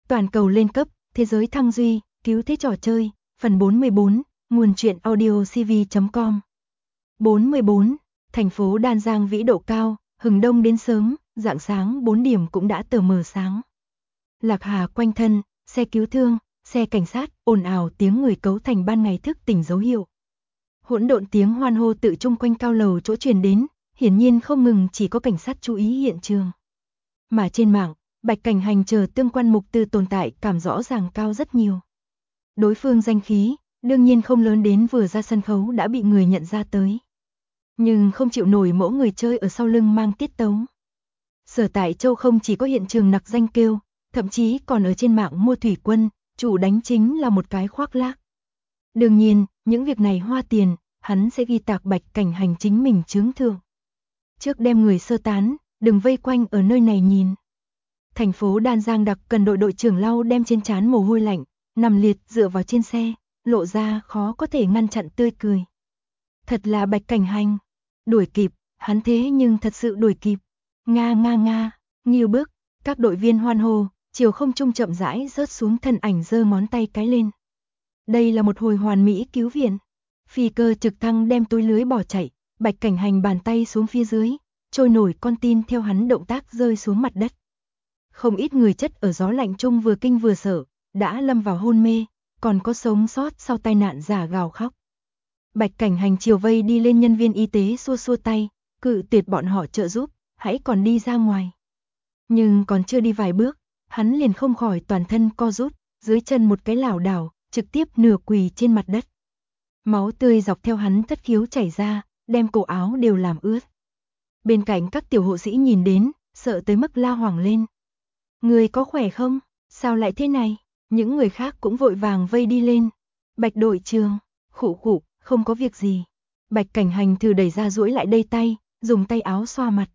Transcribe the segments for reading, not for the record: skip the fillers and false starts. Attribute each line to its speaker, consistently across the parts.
Speaker 1: Toàn cầu lên cấp, thế giới thăng duy, cứu thế trò chơi, phần 44, nguồn truyện audio cv.com. 44, thành phố Đan Giang vĩ độ cao, hừng đông đến sớm, rạng sáng 4 điểm cũng đã tờ mờ sáng. Lạc Hà quanh thân, xe cứu thương, xe cảnh sát, ồn ào tiếng người cấu thành ban ngày thức tỉnh dấu hiệu. Hỗn độn tiếng hoan hô tự chung quanh cao lầu chỗ truyền đến, hiển nhiên không ngừng chỉ có cảnh sát chú ý hiện trường. Mà trên mạng, Bạch Cảnh Hành chờ tương quan mục từ tồn tại cảm rõ ràng cao rất nhiều. Đối phương danh khí, đương nhiên không lớn đến vừa ra sân khấu đã bị người nhận ra tới. Nhưng không chịu nổi mẫu người chơi ở sau lưng mang tiết tấu. Sở Tại Châu không chỉ có hiện trường nặc danh kêu, thậm chí còn ở trên mạng mua thủy quân, chủ đánh chính là một cái khoác lác. Đương nhiên, những việc này hoa tiền, hắn sẽ ghi tạc Bạch Cảnh Hành chính mình chướng thưởng. Trước đem người sơ tán, đừng vây quanh ở nơi này nhìn. Thành phố Đan Giang đặc cần đội trưởng lau đem trên trán mồ hôi lạnh, nằm liệt dựa vào trên xe, lộ ra khó có thể ngăn chặn tươi cười. Thật là Bạch Cảnh Hành, đuổi kịp, hắn thế nhưng thật sự đuổi kịp. Nga, nghiêu bước, các đội viên hoan hô, chiều không trung chậm rãi rớt xuống thân ảnh giơ ngón tay cái lên. Đây là một hồi hoàn mỹ cứu viện. Phi cơ trực thăng đem túi lưới bỏ chạy, Bạch Cảnh Hành bàn tay xuống phía dưới, trôi nổi con tin theo hắn động tác rơi xuống mặt đất. Không ít người chất ở gió lạnh chung vừa kinh vừa sợ, đã lâm vào hôn mê, còn có sống sót sau tai nạn giả gào khóc. Bạch Cảnh Hành chiều vây đi lên nhân viên y tế xua xua tay, cự tuyệt bọn họ trợ giúp, hãy còn đi ra ngoài. Nhưng còn chưa đi vài bước, hắn liền không khỏi toàn thân co rút, dưới chân một cái lảo đảo, trực tiếp nửa quỳ trên mặt đất. Máu tươi dọc theo hắn thất khiếu chảy ra, đem cổ áo đều làm ướt. Bên cạnh các tiểu hộ sĩ nhìn đến, sợ tới mức la hoảng lên. Người có khỏe không? Sao lại thế này? Những người khác cũng vội vàng vây đi lên. Bạch đội trưởng, khụ, không có việc gì. Bạch Cảnh Hành thử đẩy ra duỗi lại đây tay, dùng tay áo xoa mặt.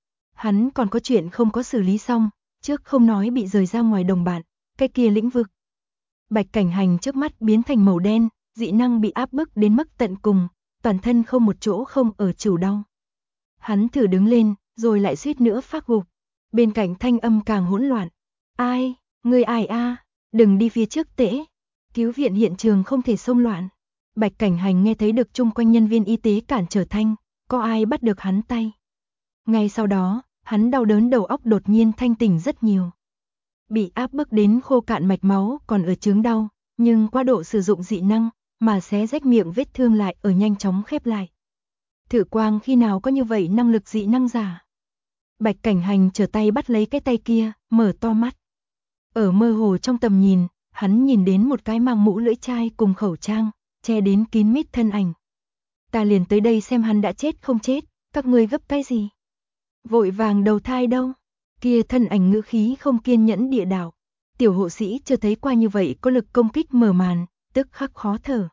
Speaker 1: Hắn còn có chuyện không có xử lý xong, trước không nói bị rời ra ngoài đồng bạn, cái kia lĩnh vực. Bạch Cảnh Hành trước mắt biến thành màu đen, dị năng bị áp bức đến mức tận cùng, toàn thân không một chỗ không ở chịu đau. Hắn thử đứng lên, rồi lại suýt nữa phát gục. Bên cạnh thanh âm càng hỗn loạn. Ai, người ai a, đừng đi phía trước tễ. Cứu viện hiện trường không thể xông loạn. Bạch Cảnh Hành nghe thấy được chung quanh nhân viên y tế cản trở thanh, có ai bắt được hắn tay. Ngay sau đó, hắn đau đớn đầu óc đột nhiên thanh tỉnh rất nhiều. Bị áp bức đến khô cạn mạch máu còn ở chướng đau, nhưng qua độ sử dụng dị năng, mà xé rách miệng vết thương lại ở nhanh chóng khép lại. Thử Quang khi nào có như vậy năng lực dị năng giả? Bạch Cảnh Hành trở tay bắt lấy cái tay kia, mở to mắt. Ở mơ hồ trong tầm nhìn, hắn nhìn đến một cái mang mũ lưỡi chai cùng khẩu trang, che đến kín mít thân ảnh. Ta liền tới đây xem hắn đã chết không chết, các ngươi gấp cái gì? Vội vàng đầu thai đâu? Kia thân ảnh ngữ khí không kiên nhẫn địa đạo. Tiểu hộ sĩ chưa thấy qua như vậy có lực công kích mở màn, tức khắc khó thở.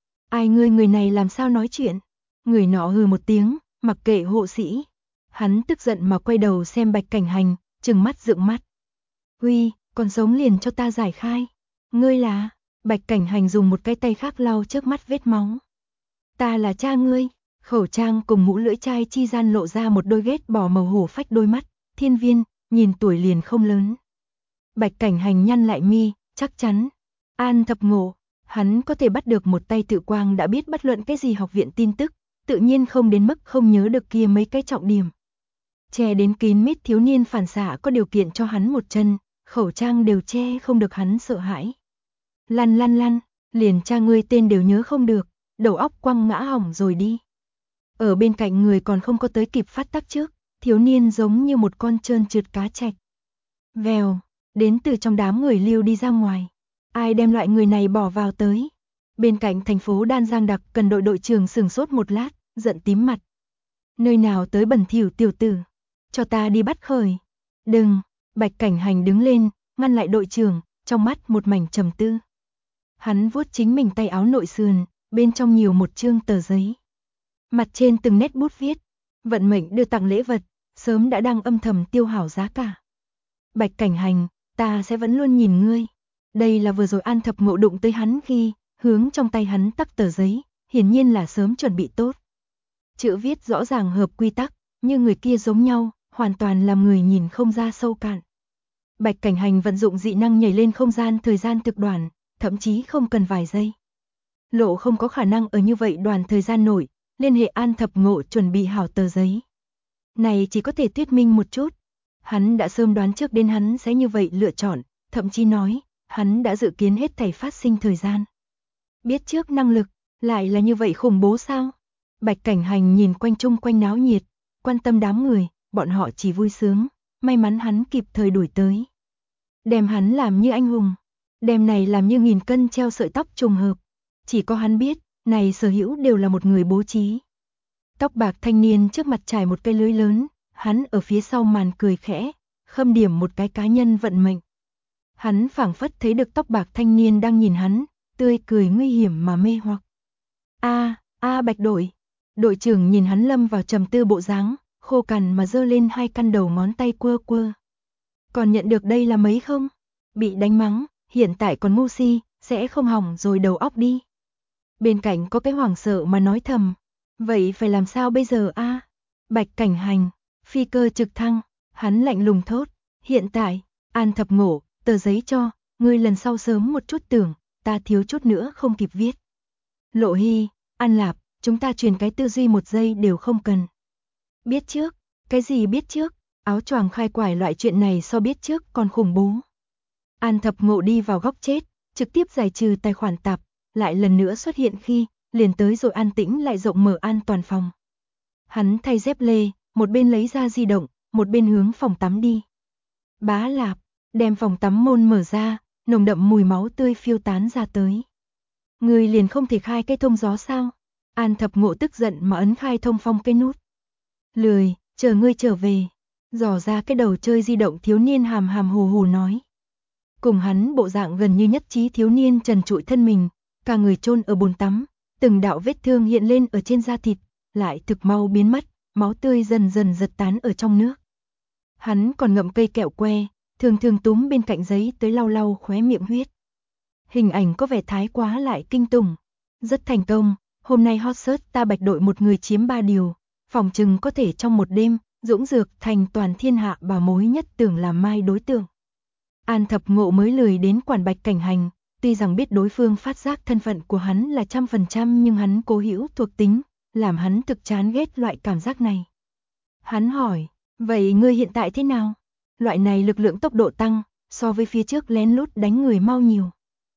Speaker 1: Ai ngươi người này làm sao nói chuyện? Người nọ hừ một tiếng, mặc kệ hộ sĩ. Hắn tức giận mà quay đầu xem Bạch Cảnh Hành, trừng mắt dựng mắt. Huy, còn sống liền cho ta giải khai. Ngươi là? Bạch Cảnh Hành dùng một cái tay khác lau trước mắt vết máu. Ta là cha ngươi. Khẩu trang cùng mũ lưỡi chai chi gian lộ ra một đôi ghét bỏ màu hổ phách đôi mắt. Thiên Viên, nhìn tuổi liền không lớn. Bạch Cảnh Hành nhăn lại mi, chắc chắn. An Thập Ngộ, hắn có thể bắt được một tay Tự Quang đã biết bất luận cái gì học viện tin tức, tự nhiên không đến mức không nhớ được kia mấy cái trọng điểm. Che đến kín mít thiếu niên phản xạ có điều kiện cho hắn một chân, khẩu trang đều che không được hắn sợ hãi. Lăn, liền cha ngươi tên đều nhớ không được, đầu óc quăng ngã hỏng rồi đi. Ở bên cạnh người còn không có tới kịp phát tác trước, thiếu niên giống như một con trơn trượt cá trạch. Vèo, đến từ trong đám người lưu đi ra ngoài. Ai đem loại người này bỏ vào tới? Bên cạnh thành phố Đan Giang đặc cần đội trưởng sửng sốt một lát, giận tím mặt. Nơi nào tới bẩn thỉu tiểu tử? Cho ta đi bắt khởi. Đừng, Bạch Cảnh Hành đứng lên, ngăn lại đội trưởng, trong mắt một mảnh trầm tư. Hắn vuốt chính mình tay áo nội sườn, bên trong nhiều một chương tờ giấy. Mặt trên từng nét bút viết, vận mệnh đưa tặng lễ vật, sớm đã đang âm thầm tiêu hảo giá cả. Bạch Cảnh Hành, ta sẽ vẫn luôn nhìn ngươi. Đây là vừa rồi An Thập Ngộ đụng tới hắn khi, hướng trong tay hắn tắc tờ giấy, hiển nhiên là sớm chuẩn bị tốt. Chữ viết rõ ràng hợp quy tắc, như người kia giống nhau, hoàn toàn làm người nhìn không ra sâu cạn. Bạch Cảnh Hành vận dụng dị năng nhảy lên không gian thời gian cực đoạn, thậm chí không cần vài giây. Lộ không có khả năng ở như vậy đoạn thời gian nổi, liên hệ An Thập Ngộ chuẩn bị hảo tờ giấy. Này chỉ có thể thuyết minh một chút. Hắn đã sớm đoán trước đến hắn sẽ như vậy lựa chọn, thậm chí nói, hắn đã dự kiến hết thảy phát sinh thời gian. Biết trước năng lực, lại là như vậy khủng bố sao? Bạch Cảnh Hành nhìn quanh chung quanh náo nhiệt, quan tâm đám người, bọn họ chỉ vui sướng, may mắn hắn kịp thời đuổi tới. Đem hắn làm như anh hùng, đem này làm như nghìn cân treo sợi tóc trùng hợp. Chỉ có hắn biết, này sở hữu đều là một người bố trí. Tóc bạc thanh niên trước mặt trải một cây lưới lớn, hắn ở phía sau màn cười khẽ, khâm điểm một cái cá nhân vận mệnh. Hắn phảng phất thấy được tóc bạc thanh niên đang nhìn hắn, tươi cười nguy hiểm mà mê hoặc. Bạch đội. Đội trưởng nhìn hắn lâm vào trầm tư bộ dáng, khô cằn mà giơ lên hai căn đầu ngón tay quơ quơ. Còn nhận được đây là mấy không? Bị đánh mắng, hiện tại còn ngu si, sẽ không hỏng rồi đầu óc đi. Bên cạnh có cái hoảng sợ mà nói thầm. Vậy phải làm sao bây giờ a? Bạch Cảnh Hành, phi cơ trực thăng, hắn lạnh lùng thốt. Hiện tại, An Thập Ngộ, tờ giấy cho, ngươi lần sau sớm một chút tưởng, ta thiếu chút nữa không kịp viết. Lộ Hy, An Lạp, chúng ta truyền cái tư duy một giây đều không cần. Biết trước, cái gì biết trước, áo choàng khai quải loại chuyện này so biết trước còn khủng bố. An Thập Ngộ đi vào góc chết, trực tiếp giải trừ tài khoản tạp, lại lần nữa xuất hiện khi, liền tới rồi an tĩnh lại rộng mở an toàn phòng. Hắn thay dép lê, một bên lấy ra di động, một bên hướng phòng tắm đi. Bá lạp, đem phòng tắm môn mở ra, nồng đậm mùi máu tươi phiêu tán ra tới. Người liền không thể khai cái thông gió sao? An Thập Ngộ tức giận mà ấn khai thông phong cái nút. Lười, chờ ngươi trở về. Dò ra cái đầu chơi di động thiếu niên hàm hàm hồ hồ nói. Cùng hắn bộ dạng gần như nhất trí thiếu niên trần trụi thân mình, cả người chôn ở bồn tắm, từng đạo vết thương hiện lên ở trên da thịt, lại thực mau biến mất, máu tươi dần dần giật tán ở trong nước. Hắn còn ngậm cây kẹo que, thường thường túm bên cạnh giấy tới lau lau khóe miệng huyết. Hình ảnh có vẻ thái quá lại kinh tủng. Rất thành công, hôm nay hot search ta Bạch đội một người chiếm 3 điều, phòng trừng có thể trong một đêm, dũng dược thành toàn thiên hạ bảo mối nhất tưởng làm mai đối tượng. An Thập Ngộ mới lười đến quản Bạch Cảnh Hành, tuy rằng biết đối phương phát giác thân phận của hắn là 100% nhưng hắn cố hữu thuộc tính, làm hắn thực chán ghét loại cảm giác này. Hắn hỏi, vậy ngươi hiện tại thế nào? Loại này lực lượng tốc độ tăng, so với phía trước lén lút đánh người mau nhiều.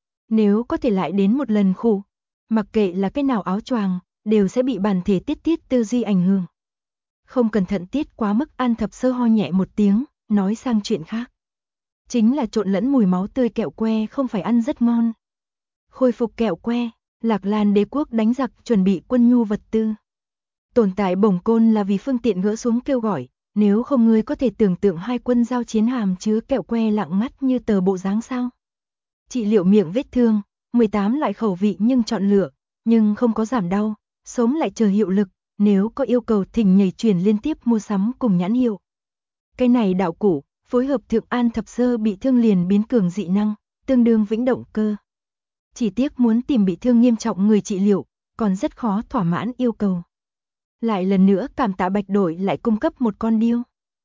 Speaker 1: Nếu có thể lại đến một lần khủ, mặc kệ là cái nào áo choàng, đều sẽ bị bản thể tiết tư duy ảnh hưởng. Không cẩn thận tiết quá mức. An Thập Sơ ho nhẹ một tiếng, nói sang chuyện khác. Chính là trộn lẫn mùi máu tươi kẹo que không phải ăn rất ngon. Khôi phục kẹo que, Lạc Lan đế quốc đánh giặc chuẩn bị quân nhu vật tư. Tồn tại bổng côn là vì phương tiện gỡ xuống kêu gọi, nếu không ngươi có thể tưởng tượng hai quân giao chiến hàm chứa kẹo que lặng ngắt như tờ bộ dáng sao. Trị liệu miệng vết thương, 18 loại khẩu vị nhưng chọn lựa, nhưng không có giảm đau, sống lại chờ hiệu lực, nếu có yêu cầu thỉnh nhảy chuyển liên tiếp mua sắm cùng nhãn hiệu. Cái này đạo cụ, phối hợp Thượng An Thập Sơ bị thương liền biến cường dị năng, tương đương vĩnh động cơ. Chỉ tiếc muốn tìm bị thương nghiêm trọng người trị liệu, còn rất khó thỏa mãn yêu cầu. Lại lần nữa cảm tạ Bạch đội lại cung cấp một con điêu.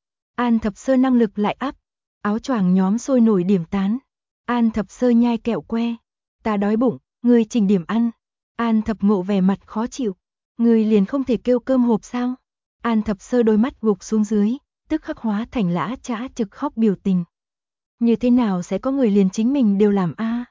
Speaker 1: An Thập Sơ năng lực lại áp, áo choàng nhóm sôi nổi điểm tán. An Thập Sơ nhai kẹo que, ta đói bụng, ngươi trình điểm ăn. An Thập Ngộ vẻ mặt khó chịu, ngươi liền không thể kêu cơm hộp sao? An Thập Sơ đôi mắt gục xuống dưới, tức khắc hóa thành lã chã trực khóc biểu tình. Như thế nào sẽ có người liền chính mình đều làm a?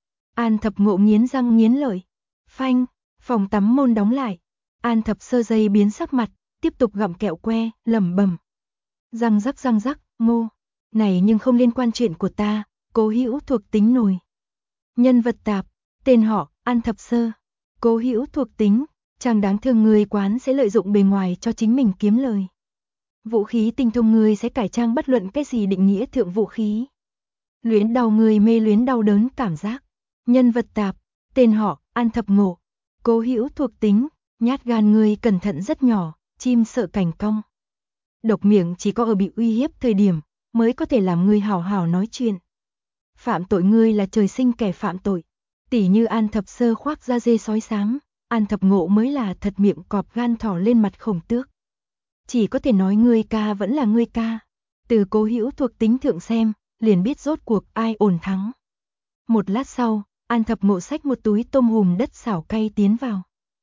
Speaker 1: An Thập Ngộ nghiến răng nghiến lợi. Phanh, phòng tắm môn đóng lại. An Thập Sơ dây biến sắc mặt, tiếp tục gặm kẹo que, lẩm bẩm. Răng rắc, ngô. Này nhưng không liên quan chuyện của ta, Cố Hữu thuộc tính nổi. Nhân vật tạp, tên họ, An Thập Sơ. Cố Hữu thuộc tính, chàng đáng thương người quán sẽ lợi dụng bề ngoài cho chính mình kiếm lời. Vũ khí tinh thông người sẽ cải trang bất luận cái gì định nghĩa thượng vũ khí. Luyến đau người mê luyến đau đớn cảm giác. Nhân vật tạp, tên họ, An Thập Ngộ. Cố Hữu thuộc tính, nhát gan người cẩn thận rất nhỏ, chim sợ cảnh cong. Độc miệng chỉ có ở bị uy hiếp thời điểm, mới có thể làm người hào hào nói chuyện. Phạm tội ngươi là trời sinh kẻ phạm tội. Tỉ như An Thập Sơ khoác da dê sói xám, An Thập Ngộ mới là thật miệng cọp gan thỏ lên mặt khổng tước. Chỉ có thể nói ngươi ca vẫn là ngươi ca. Từ Cố Hữu thuộc tính thượng xem, liền biết rốt cuộc ai ổn thắng. Một lát sau, An Thập Ngộ xách một túi tôm hùm đất xào cay tiến vào.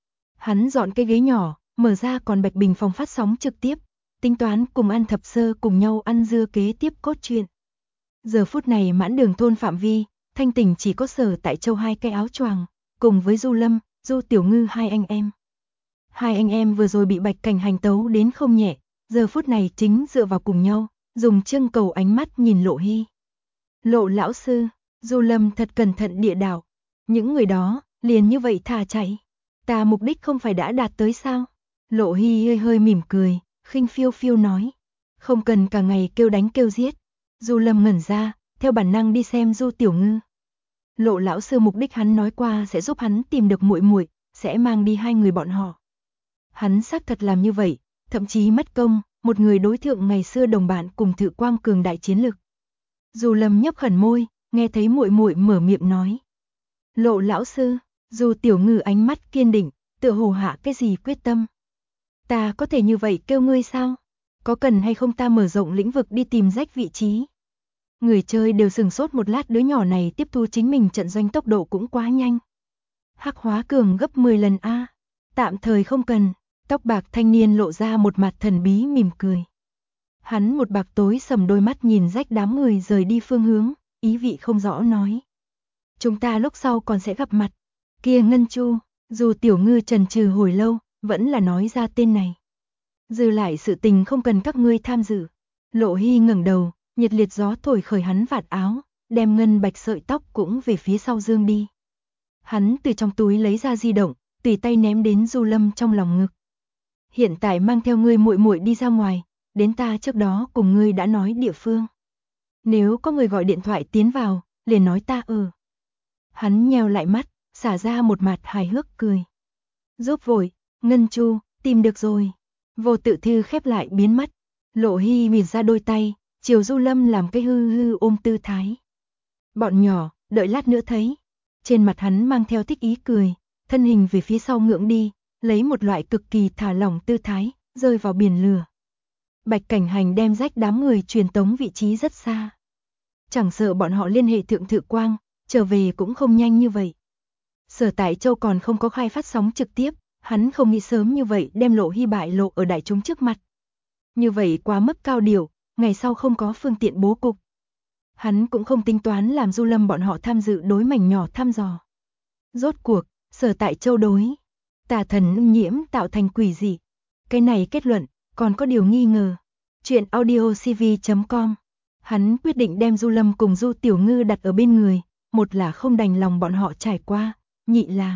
Speaker 1: Hắn dọn cái ghế nhỏ, mở ra còn bạch bình phòng phát sóng trực tiếp, tính toán cùng An Thập Sơ cùng nhau ăn dưa kế tiếp cốt truyện. Giờ phút này Mãn Đường thôn phạm vi, thanh tỉnh chỉ có Sở Tại Châu hai cái áo choàng, cùng với Du Lâm, Du Tiểu Ngư hai anh em. Hai anh em vừa rồi bị Bạch Cảnh hành tấu đến không nhẹ, giờ phút này chính dựa vào cùng nhau, dùng trưng cầu ánh mắt nhìn Lộ Hy. Lộ lão sư, Du Lâm thật cẩn thận địa đạo, những người đó, liền như vậy thả chạy. Ta mục đích không phải đã đạt tới sao? Lộ Hy hơi hơi mỉm cười, khinh phiêu phiêu nói. Không cần cả ngày kêu đánh kêu giết. Du Lâm ngẩn ra, theo bản năng đi xem Du Tiểu Ngư. Lộ lão sư mục đích hắn nói qua sẽ giúp hắn tìm được muội muội, sẽ mang đi hai người bọn họ. Hắn xác thật làm như vậy, thậm chí mất công, một người đối thượng ngày xưa đồng bạn cùng Thự Quang cường đại chiến lực. Du Lâm nhấp khẩn môi, nghe thấy muội muội mở miệng nói. Lộ lão sư, Du Tiểu Ngư ánh mắt kiên định, tựa hồ hạ cái gì quyết tâm. Ta có thể như vậy kêu ngươi sao? Có cần hay không ta mở rộng lĩnh vực đi tìm rách vị trí? Người chơi đều sừng sốt một lát, đứa nhỏ này tiếp thu chính mình trận doanh tốc độ cũng quá nhanh. Hắc hóa cường gấp 10 lần a. Tạm thời không cần. Tóc bạc thanh niên lộ ra một mặt thần bí mỉm cười. Hắn một bạc tối sầm đôi mắt nhìn rách đám người rời đi phương hướng, ý vị không rõ nói. Chúng ta lúc sau còn sẽ gặp mặt. Kia Ngân Chu, dù Tiểu Ngư chần chừ hồi lâu, vẫn là nói ra tên này. Dư lại sự tình không cần các ngươi tham dự. Lộ Hy ngẩng đầu, nhiệt liệt gió thổi khởi hắn vạt áo, đem ngân bạch sợi tóc cũng về phía sau dương đi. Hắn từ trong túi lấy ra di động, tùy tay ném đến Du Lâm trong lòng ngực. Hiện tại mang theo ngươi muội muội đi ra ngoài, đến ta trước đó cùng ngươi đã nói địa phương. Nếu có người gọi điện thoại tiến vào, liền nói ta Hắn nheo lại mắt, xả ra một mặt hài hước cười. Giúp vội, Ngân Chu, tìm được rồi. Vô tự thư khép lại biến mất. Lộ Hy mỉm ra đôi tay, chiều Du Lâm làm cái hư hư ôm tư thái. Bọn nhỏ, đợi lát nữa thấy. Trên mặt hắn mang theo thích ý cười, thân hình về phía sau ngưỡng đi, lấy một loại cực kỳ thả lỏng tư thái, rơi vào biển lửa. Bạch Cảnh Hành đem rách đám người truyền tống vị trí rất xa. Chẳng sợ bọn họ liên hệ thượng Thự Quang, trở về cũng không nhanh như vậy. Sở Tại Châu còn không có khai phát sóng trực tiếp, hắn không nghĩ sớm như vậy đem Lộ Hy bại lộ ở đại chúng trước mặt. Như vậy quá mức cao điều, ngày sau không có phương tiện bố cục. Hắn cũng không tính toán làm Du Lâm bọn họ tham dự đối mảnh nhỏ thăm dò. Rốt cuộc, Sở Tại Châu đối tà thần nhiễm tạo thành quỷ dị. Cái này kết luận, còn có điều nghi ngờ. Chuyện audiocv.com. Hắn quyết định đem Du Lâm cùng Du Tiểu Ngư đặt ở bên người, một là không đành lòng bọn họ trải qua, nhị là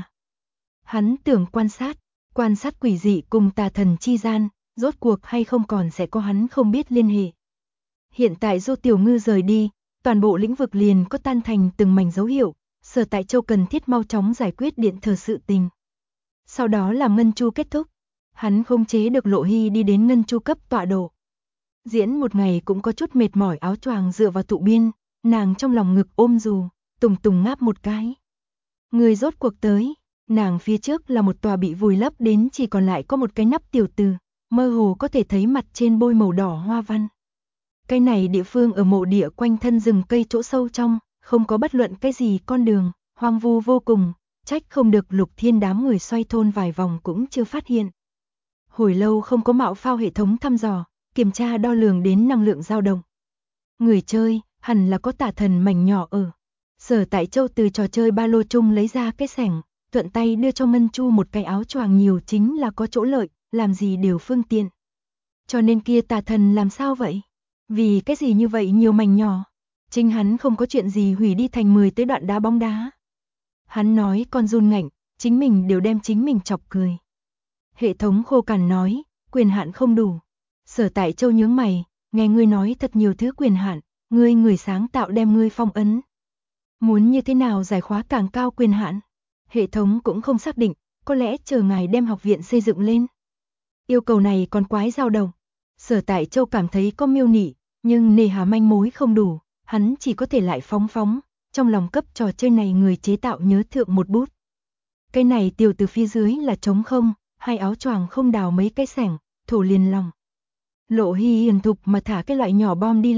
Speaker 1: hắn tưởng quan sát quỷ dị cùng tà thần chi gian, rốt cuộc hay không còn sẽ có hắn không biết liên hệ. Hiện tại Du Tiểu Ngư rời đi, toàn bộ lĩnh vực liền có tan thành từng mảnh dấu hiệu, Sở Tại Châu cần thiết mau chóng giải quyết điện thờ sự tình. Sau đó là Ngân Chu kết thúc, hắn không chế được Lộ Hy đi đến Ngân Chu cấp tọa độ. Diễn một ngày cũng có chút mệt mỏi, áo choàng dựa vào tụ biên, nàng trong lòng ngực ôm dù, tùng tùng ngáp một cái. Người rốt cuộc tới, nàng phía trước là một tòa bị vùi lấp đến chỉ còn lại có một cái nắp tiểu từ, mơ hồ có thể thấy mặt trên bôi màu đỏ hoa văn. Cái này địa phương ở mộ địa quanh thân rừng cây chỗ sâu trong, không có bất luận cái gì con đường, hoang vu vô cùng, trách không được Lục Thiên đám người xoay thôn vài vòng cũng chưa phát hiện. Hồi lâu không có mạo phao hệ thống thăm dò, kiểm tra đo lường đến năng lượng dao động. Người chơi, hẳn là có tà thần mảnh nhỏ ở. Sở Tại Châu từ trò chơi ba lô chung lấy ra cái sẻng, thuận tay đưa cho Ngân Chu một cái áo choàng, nhiều chính là có chỗ lợi, làm gì đều phương tiện. Cho nên kia tà thần làm sao vậy? Vì cái gì như vậy nhiều mảnh nhỏ? Chính hắn không có chuyện gì hủy đi thành 10 tới đoạn đá bóng đá. Hắn nói con run ngạnh, chính mình đều đem chính mình chọc cười. Hệ thống khô cằn nói, quyền hạn không đủ. Sở Tại Châu nhướng mày, nghe ngươi nói thật nhiều thứ quyền hạn, ngươi người sáng tạo đem ngươi phong ấn. Muốn như thế nào giải khóa càng cao quyền hạn? Hệ thống cũng không xác định, có lẽ chờ ngài đem học viện xây dựng lên. Yêu cầu này còn quái dao động. Sở Tại Châu cảm thấy có miêu nị, nhưng nề hà manh mối không đủ, hắn chỉ có thể lại phóng, trong lòng cấp trò chơi này người chế tạo nhớ thượng một bút. Cái này tiểu từ phía dưới là trống không, hai áo choàng không đào mấy cái sẻng, thổ liền lòng. Lộ Hy hiền thục mà thả cái loại nhỏ bom đi lên,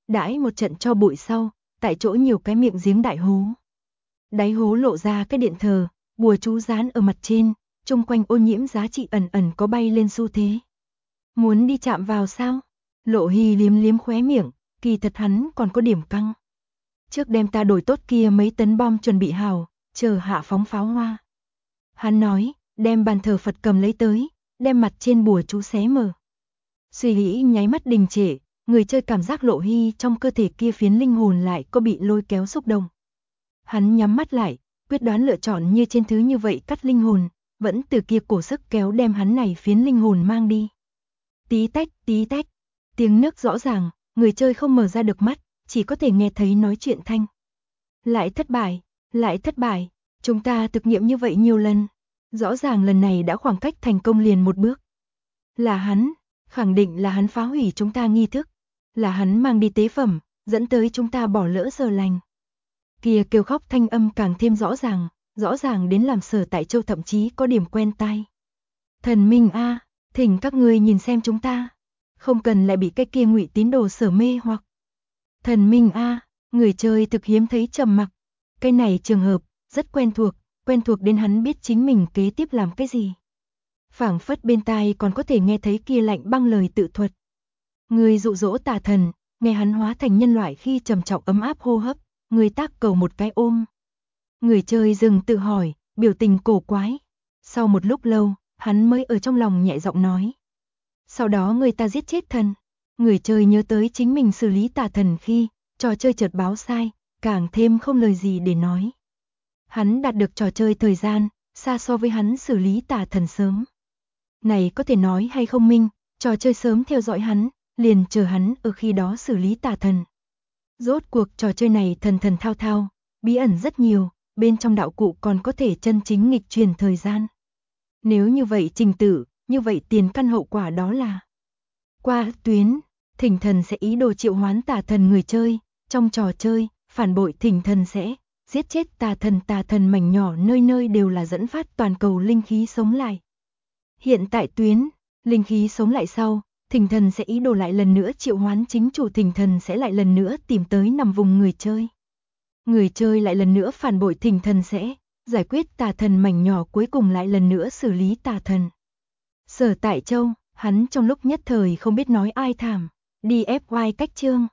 Speaker 1: Đãi một trận cho bụi sau, tại chỗ nhiều cái miệng giếng đại hố. Đáy hố lộ ra cái điện thờ, bùa chú dán ở mặt trên, chung quanh ô nhiễm giá trị ẩn ẩn có bay lên xu thế. Muốn đi chạm vào sao? Lộ Hy liếm liếm khóe miệng, kỳ thật hắn còn có điểm căng. Trước đem ta đổi tốt kia mấy tấn bom chuẩn bị hào, chờ hạ phóng pháo hoa. Hắn nói, đem bàn thờ Phật cầm lấy tới, đem mặt trên bùa chú xé mở. Suy nghĩ nháy mắt đình trệ, người chơi cảm giác Lộ Hy trong cơ thể kia phiến linh hồn lại có bị lôi kéo xúc động. Hắn nhắm mắt lại, quyết đoán lựa chọn như trên thứ như vậy cắt linh hồn, vẫn từ kia cổ sức kéo đem hắn này phiến linh hồn mang đi. Tí tách, tiếng nước rõ ràng, người chơi không mở ra được mắt, chỉ có thể nghe thấy nói chuyện thanh. Lại thất bại, chúng ta thực nghiệm như vậy nhiều lần, rõ ràng lần này đã khoảng cách thành công liền một bước. Là hắn, khẳng định là hắn phá hủy chúng ta nghi thức, là hắn mang đi tế phẩm, dẫn tới chúng ta bỏ lỡ giờ lành. Kia kêu khóc thanh âm càng thêm rõ ràng đến làm Sở Tại Châu thậm chí có điểm quen tai. Thần minh a, thỉnh các ngươi nhìn xem chúng ta, không cần lại bị cái kia ngụy tín đồ sở mê hoặc. Thần minh a, người chơi thực hiếm thấy trầm mặc. Cái này trường hợp rất quen thuộc đến hắn biết chính mình kế tiếp làm cái gì. Phảng phất bên tai còn có thể nghe thấy kia lạnh băng lời tự thuật. Người dụ dỗ tà thần, nghe hắn hóa thành nhân loại khi trầm trọng ấm áp hô hấp, người tác cầu một cái ôm. Người chơi dừng tự hỏi, biểu tình cổ quái. Sau một lúc lâu, hắn mới ở trong lòng nhẹ giọng nói. Sau đó người ta giết chết thần. Người chơi nhớ tới chính mình xử lý tà thần khi trò chơi chợt báo sai, càng thêm không lời gì để nói. Hắn đạt được trò chơi thời gian, xa so với hắn xử lý tà thần sớm. Này có thể nói hay không minh, trò chơi sớm theo dõi hắn, liền chờ hắn ở khi đó xử lý tà thần. Rốt cuộc trò chơi này thần thao, bí ẩn rất nhiều, bên trong đạo cụ còn có thể chân chính nghịch truyền thời gian. Nếu như vậy trình tự, như vậy tiền căn hậu quả đó là qua tuyến, thỉnh thần sẽ ý đồ triệu hoán tà thần người chơi, trong trò chơi, phản bội thỉnh thần sẽ giết chết tà thần mảnh nhỏ nơi nơi đều là dẫn phát toàn cầu linh khí sống lại. Hiện tại tuyến, linh khí sống lại sau, thỉnh thần sẽ ý đồ lại lần nữa triệu hoán chính chủ thỉnh thần sẽ lại lần nữa tìm tới nằm vùng người chơi. Người chơi lại lần nữa phản bội thỉnh thần sẽ giải quyết tà thần mảnh nhỏ cuối cùng lại lần nữa xử lý tà thần. Sở Tại Châu, hắn trong lúc nhất thời không biết nói ai thảm, đi FY cách chương.